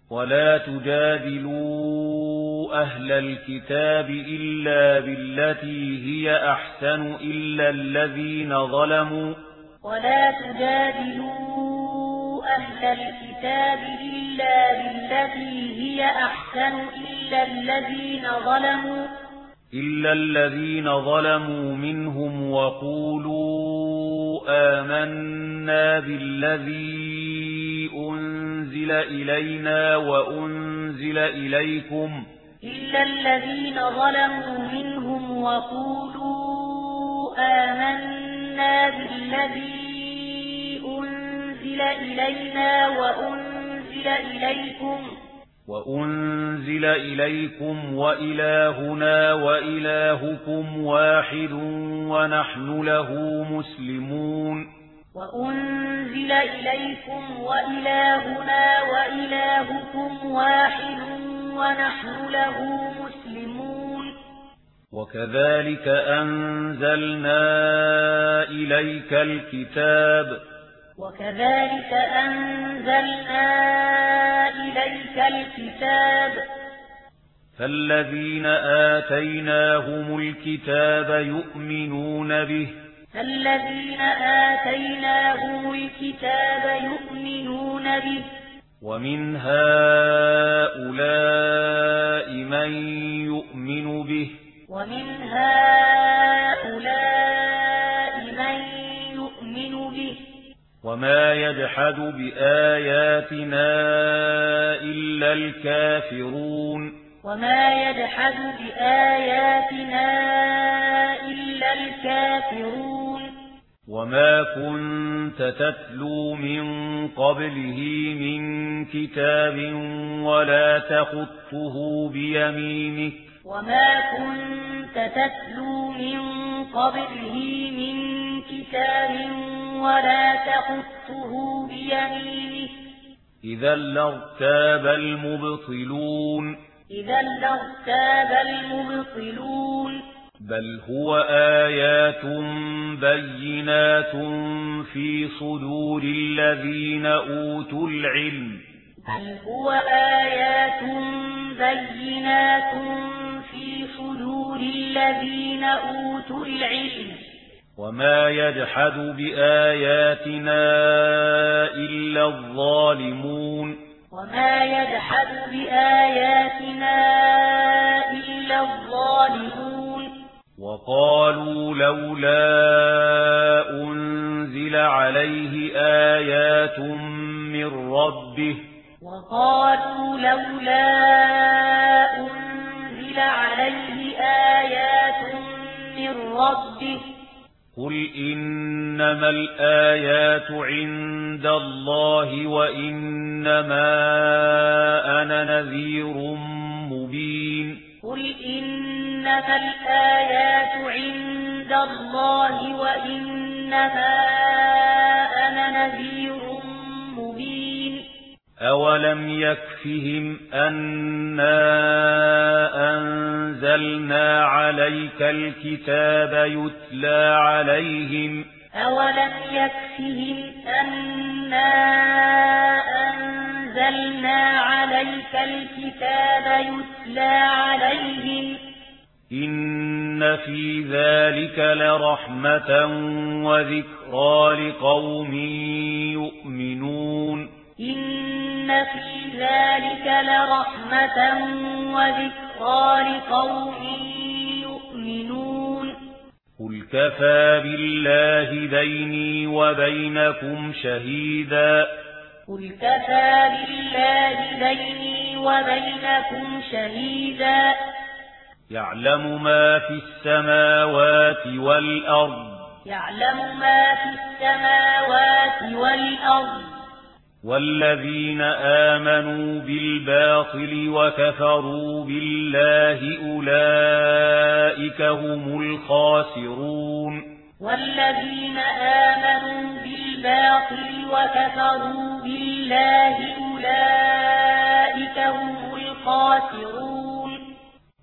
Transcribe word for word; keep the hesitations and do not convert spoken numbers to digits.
ولا تجادلوا أهل الكتاب إلا بالتي هي أحسن إلا الذين ظلموا ولا تجادلوا أهل الكتاب إلا بالتي هي أحسن إلا الذين ظلموا إلا الذين ظلموا منهم وقولوا آمنا بالذي أنزل إلينا وأنزل إليكم إلا الذين ظلموا منهم وقولوا آمنا بالذي أنزل إلينا وأنزل إليكم وأنزل إليكم وإلهنا وإلهكم واحد ونحن له مسلمون وأنزل إليكم وإلهنا وإلهكم واحد ونحن له مسلمون وكذلك أنزلنا إليك الكتاب وكذلك أنزلنا إليك الكتاب فالذين آتيناهم الكتاب يؤمنون به فالذين آتيناهم الكتاب يؤمنون به ومن هؤلاء من يؤمن به ومن هؤلاء من يؤمن به وما يجحد بآياتنا إلا الكافرون وما يجحد بآياتنا إلا الكافرون وما كنت تتلو من قبله من كتاب ولا تخطه بيمينك وما كنت تتلو من قبله من كتاب ولا تخطه بيمينك إذا لارتاب المبطلون إذا لارتاب المبطلون بل هو آيات بينات في صدور الذين أوتوا العلم بل هو آيات بينات في صدور الذين أوتوا العلم وما يجحد بآياتنا إلا الظالمون وما يجحد بآياتنا إلا الظالمون وقالوا لولا أنزل عليه آيات من ربه وقالوا لولا أنزل عليه آيات من ربه قل إنما الآيات عند الله وإنما أنا نذير مبين قل إنما الآيات عند الله وإنما أنا نذير مبين أولم يكفهم أنا أنزلنا عليك الكتاب يتلى عليهم أولم يكفهم أنا أنزلنا عليك الكتاب يتلى عليهم إن في ذلك لرحمة وذكرى لقوم يؤمنون إن في ذلك لرحمة وذكرى لقوم يؤمنون قل كفى بالله بيني وبينكم شهيدا قل كفى بالله بيني وبينكم شهيدا يعلم ما في السماوات والأرض يعلم ما في السماوات والأرض والذين آمنوا بالباطل وكفروا بالله أولئك هم الخاسرون والذين آمنوا بالباطل وكفروا بالله أولئك هم الخاسرون